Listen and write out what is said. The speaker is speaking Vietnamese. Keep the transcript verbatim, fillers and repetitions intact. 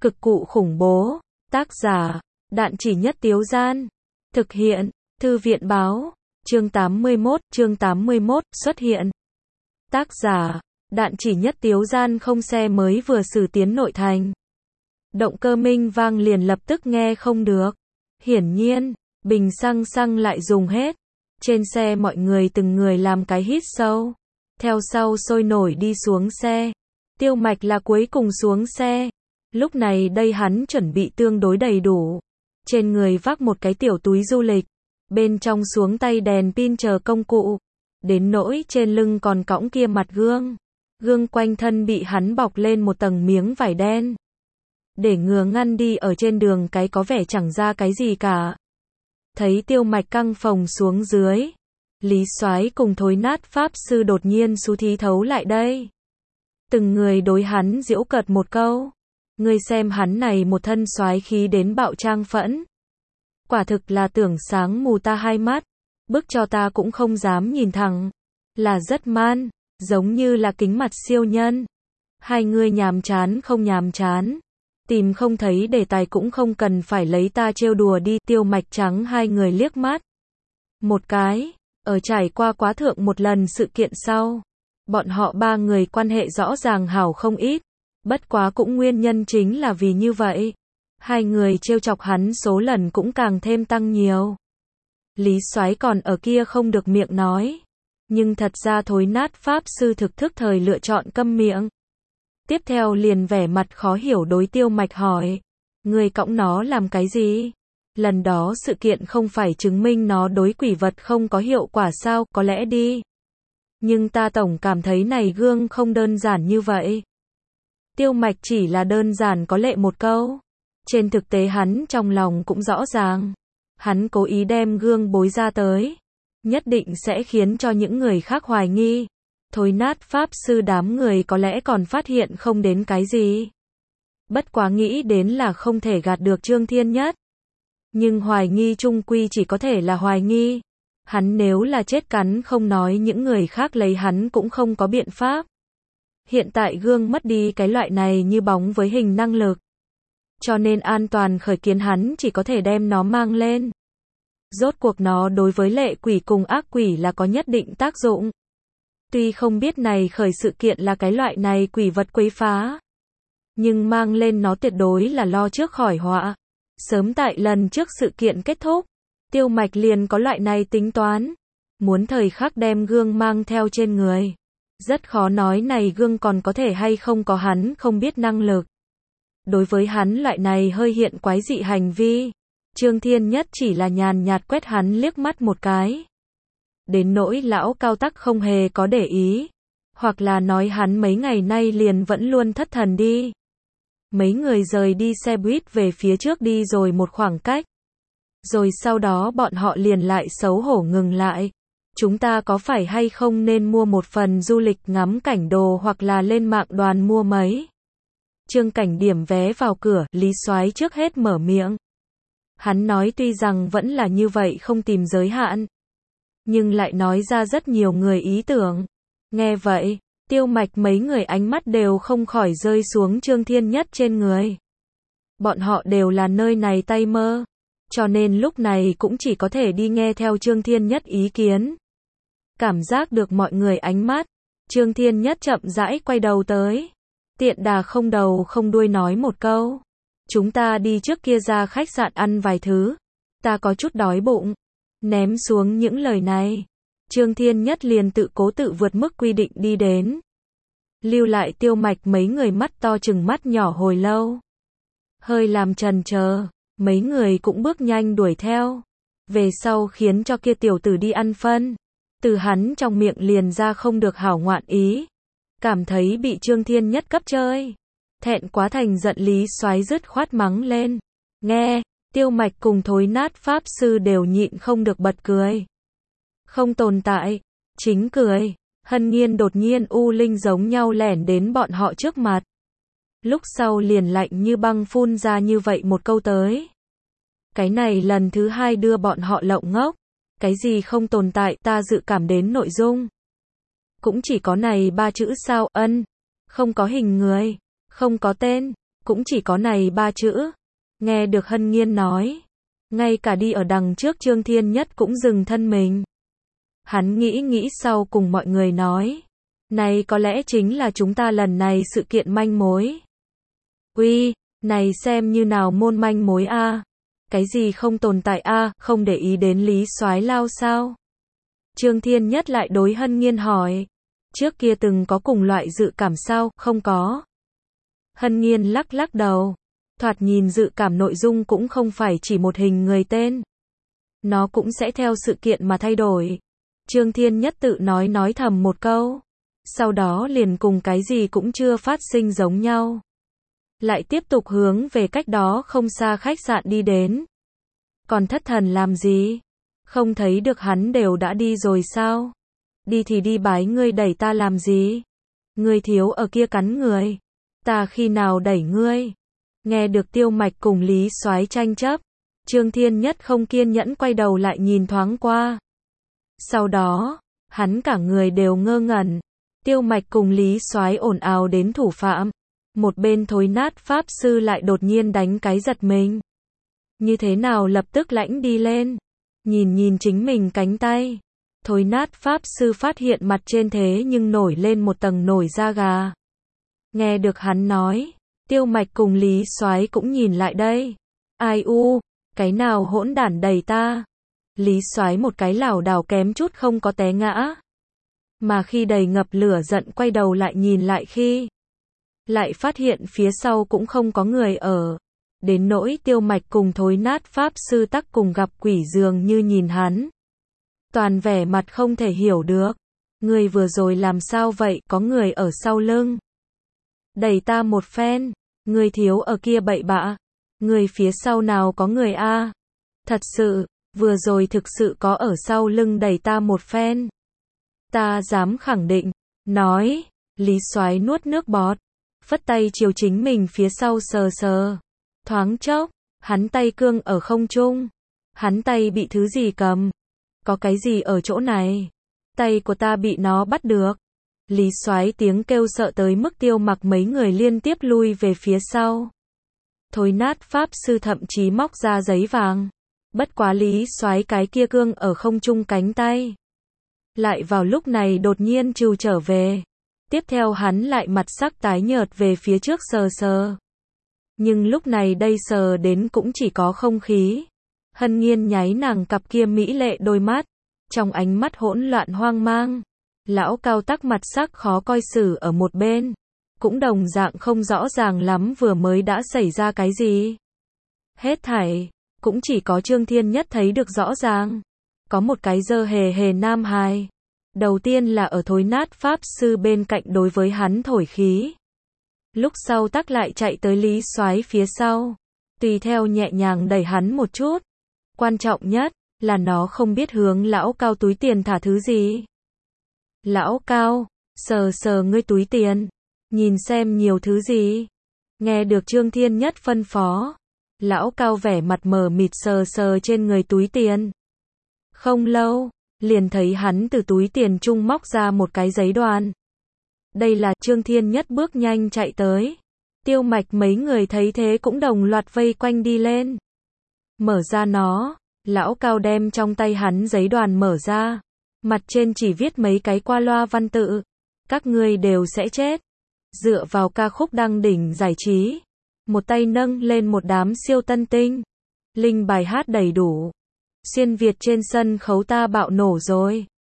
Cực cụ khủng bố. Tác giả, Đạn Chỉ Nhất Tiếu Gian. Thực hiện, Thư viện Báo. Chương tám mươi mốt, chương tám mươi mốt, xuất hiện. Tác giả, Đạn Chỉ Nhất Tiếu Gian. Không, xe mới vừa xử tiến nội thành. Động cơ minh vang liền lập tức nghe không được. Hiển nhiên, bình xăng xăng lại dùng hết. Trên xe mọi người từng người làm cái hít sâu. Theo sau sôi nổi đi xuống xe. Tiêu Mạch là cuối cùng xuống xe. Lúc này đây hắn chuẩn bị tương đối đầy đủ. Trên người vác một cái tiểu túi du lịch. Bên trong xuống tay đèn pin chờ công cụ. Đến nỗi trên lưng còn cõng kia mặt gương. Gương quanh thân bị hắn bọc lên một tầng miếng vải đen. Để ngừa ngăn đi ở trên đường cái có vẻ chẳng ra cái gì cả. Thấy Tiêu Mạch căng phồng xuống dưới. Lý Soái cùng Thối Nát Pháp Sư đột nhiên xú thí thấu lại đây. Từng người đối hắn giễu cợt một câu. Ngươi xem hắn này một thân soái khí đến bạo trang phẫn. Quả thực là tưởng sáng mù ta hai mắt. Bức cho ta cũng không dám nhìn thẳng. Là rất man, giống như là kính mặt siêu nhân. Hai ngươi nhàm chán không nhàm chán. Tìm không thấy đề tài cũng không cần phải lấy ta trêu đùa đi. Tiêu Mạch trắng hai người liếc mắt. Một cái, ở trải qua quá thượng một lần sự kiện sau. Bọn họ ba người quan hệ rõ ràng hảo không ít. Bất quá cũng nguyên nhân chính là vì như vậy. Hai người trêu chọc hắn số lần cũng càng thêm tăng nhiều. Lý Soái còn ở kia không được miệng nói. Nhưng thật ra Thối Nát Pháp Sư thực thức thời lựa chọn câm miệng. Tiếp theo liền vẻ mặt khó hiểu đối Tiêu Mạch hỏi. Người cõng nó làm cái gì? Lần đó sự kiện không phải chứng minh nó đối quỷ vật không có hiệu quả sao? Có lẽ đi. Nhưng ta tổng cảm thấy này gương không đơn giản như vậy. Tiêu Mạch chỉ là đơn giản có lệ một câu. Trên thực tế hắn trong lòng cũng rõ ràng. Hắn cố ý đem gương bối ra tới. Nhất định sẽ khiến cho những người khác hoài nghi. Thối Nát Pháp Sư đám người có lẽ còn phát hiện không đến cái gì. Bất quá nghĩ đến là không thể gạt được Trương Thiên Nhất. Nhưng hoài nghi chung quy chỉ có thể là hoài nghi. Hắn nếu là chết cắn không nói những người khác lấy hắn cũng không có biện pháp. Hiện tại gương mất đi cái loại này như bóng với hình năng lực. Cho nên an toàn khởi kiến hắn chỉ có thể đem nó mang lên. Rốt cuộc nó đối với lệ quỷ cùng ác quỷ là có nhất định tác dụng. Tuy không biết này khởi sự kiện là cái loại này quỷ vật quấy phá. Nhưng mang lên nó tuyệt đối là lo trước khỏi họa. Sớm tại lần trước sự kiện kết thúc. Tiêu Mạch liền có loại này tính toán. Muốn thời khắc đem gương mang theo trên người. Rất khó nói này gương còn có thể hay không có hắn không biết năng lực. Đối với hắn loại này hơi hiện quái dị hành vi. Trương Thiên Nhất chỉ là nhàn nhạt quét hắn liếc mắt một cái. Đến nỗi lão cao tắc không hề có để ý. Hoặc là nói hắn mấy ngày nay liền vẫn luôn thất thần đi. Mấy người rời đi xe buýt về phía trước đi rồi một khoảng cách. Rồi sau đó bọn họ liền lại xấu hổ ngừng lại. Chúng ta có phải hay không nên mua một phần du lịch ngắm cảnh đồ hoặc là lên mạng đoàn mua mấy? Trương Cảnh điểm vé vào cửa, Lý Soái trước hết mở miệng. Hắn nói tuy rằng vẫn là như vậy không tìm giới hạn. Nhưng lại nói ra rất nhiều người ý tưởng. Nghe vậy, Tiêu Mạch mấy người ánh mắt đều không khỏi rơi xuống Trương Thiên Nhất trên người. Bọn họ đều là nơi này tay mơ. Cho nên lúc này cũng chỉ có thể đi nghe theo Trương Thiên Nhất ý kiến. Cảm giác được mọi người ánh mắt. Trương Thiên Nhất chậm rãi quay đầu tới. Tiện đà không đầu không đuôi nói một câu. Chúng ta đi trước kia ra khách sạn ăn vài thứ. Ta có chút đói bụng. Ném xuống những lời này. Trương Thiên Nhất liền tự cố tự vượt mức quy định đi đến. Lưu lại Tiêu Mạch mấy người mắt to chừng mắt nhỏ hồi lâu. Hơi làm chần chờ. Mấy người cũng bước nhanh đuổi theo. Về sau khiến cho kia tiểu tử đi ăn phân. Từ hắn trong miệng liền ra không được hảo ngoạn ý. Cảm thấy bị Trương Thiên Nhất cấp chơi. Thẹn quá thành giận Lý Soái dứt khoát mắng lên. Nghe, Tiêu Mạch cùng Thối Nát Pháp Sư đều nhịn không được bật cười. Không tồn tại, chính cười. Hân Nhiên đột nhiên u linh giống nhau lẻn đến bọn họ trước mặt. Lúc sau liền lạnh như băng phun ra như vậy một câu tới. Cái này lần thứ hai đưa bọn họ lộng ngốc. Cái gì không tồn tại, ta dự cảm đến nội dung. Cũng chỉ có này ba chữ sao, ân. Không có hình người, không có tên, cũng chỉ có này ba chữ. Nghe được Hân Nhiên nói, ngay cả đi ở đằng trước Trương Thiên Nhất cũng dừng thân mình. Hắn nghĩ nghĩ sau cùng mọi người nói, này có lẽ chính là chúng ta lần này sự kiện manh mối. Uy, này xem như nào môn manh mối a? Cái gì không tồn tại a, không để ý đến Lý Soái Lao sao? Trương Thiên Nhất lại đối Hân Nhiên hỏi, trước kia từng có cùng loại dự cảm sao? Không có. Hân Nhiên lắc lắc đầu, thoạt nhìn dự cảm nội dung cũng không phải chỉ một hình người tên. Nó cũng sẽ theo sự kiện mà thay đổi. Trương Thiên Nhất tự nói nói thầm một câu, sau đó liền cùng cái gì cũng chưa phát sinh giống nhau. Lại tiếp tục hướng về cách đó không xa khách sạn đi đến. Còn thất thần làm gì? Không thấy được hắn đều đã đi rồi sao? Đi thì đi bái, ngươi đẩy ta làm gì? Ngươi thiếu ở kia cắn người. Ta khi nào đẩy ngươi? Nghe được Tiêu Mạch cùng Lý Soái tranh chấp, Trương Thiên Nhất không kiên nhẫn quay đầu lại nhìn thoáng qua. Sau đó, hắn cả người đều ngơ ngẩn. Tiêu Mạch cùng Lý Soái ồn ào đến thủ phạm. Một bên thối nát pháp sư lại đột nhiên đánh cái giật mình. Như thế nào lập tức lãnh đi lên. Nhìn nhìn chính mình cánh tay. Thối nát pháp sư phát hiện mặt trên thế nhưng nổi lên một tầng nổi da gà. Nghe được hắn nói, Tiêu Mạch cùng Lý Soái cũng nhìn lại đây. Ai u, cái nào hỗn đản đẩy ta? Lý Soái một cái lảo đảo kém chút không có té ngã. Mà khi đầy ngập lửa giận quay đầu lại nhìn lại khi, lại phát hiện phía sau cũng không có người ở. Đến nỗi Tiêu Mạch cùng thối nát pháp sư tắc cùng gặp quỷ dường như nhìn hắn. Toàn vẻ mặt không thể hiểu được. Người vừa rồi làm sao vậy, có người ở sau lưng. Đẩy ta một phen, người thiếu ở kia bậy bạ. Người phía sau nào có người a? Thật sự, vừa rồi thực sự có ở sau lưng đẩy ta một phen. Ta dám khẳng định, nói, Lý Soái nuốt nước bọt, phất tay chiều chính mình phía sau sờ sờ. Thoáng chốc, hắn tay cương ở không trung. Hắn tay bị thứ gì cầm? Có cái gì ở chỗ này? Tay của ta bị nó bắt được. Lý Soái tiếng kêu sợ tới mức Tiêu Mặc mấy người liên tiếp lui về phía sau. Thối nát pháp sư thậm chí móc ra giấy vàng. Bất quá Lý Soái cái kia cương ở không trung cánh tay. Lại vào lúc này đột nhiên trừ trở về. Tiếp theo hắn lại mặt sắc tái nhợt về phía trước sờ sờ. Nhưng lúc này đây sờ đến cũng chỉ có không khí. Hân Nhiên nháy nàng cặp kia mỹ lệ đôi mắt. Trong ánh mắt hỗn loạn hoang mang. Lão Cao tắc mặt sắc khó coi xử ở một bên. Cũng đồng dạng không rõ ràng lắm vừa mới đã xảy ra cái gì. Hết thảy, cũng chỉ có Trương Thiên Nhất thấy được rõ ràng. Có một cái dơ hề hề nam hài. Đầu tiên là ở thối nát pháp sư bên cạnh đối với hắn thổi khí. Lúc sau tắc lại chạy tới Lý Soái phía sau. Tùy theo nhẹ nhàng đẩy hắn một chút. Quan trọng nhất, là nó không biết hướng Lão Cao túi tiền thả thứ gì. Lão Cao, sờ sờ ngươi túi tiền. Nhìn xem nhiều thứ gì. Nghe được Trương Thiên Nhất phân phó. Lão Cao vẻ mặt mờ mịt sờ sờ trên người túi tiền. Không lâu, liền thấy hắn từ túi tiền trung móc ra một cái giấy đoàn. Đây là Trương Thiên Nhất bước nhanh chạy tới. Tiêu Mạch mấy người thấy thế cũng đồng loạt vây quanh đi lên. Mở ra nó, Lão Cao đem trong tay hắn giấy đoàn mở ra. Mặt trên chỉ viết mấy cái qua loa văn tự. Các ngươi đều sẽ chết. Dựa vào ca khúc đăng đỉnh giải trí. Một tay nâng lên một đám siêu tân tinh. Linh bài hát đầy đủ. Xuyên Việt trên sân khấu ta bạo nổ rồi.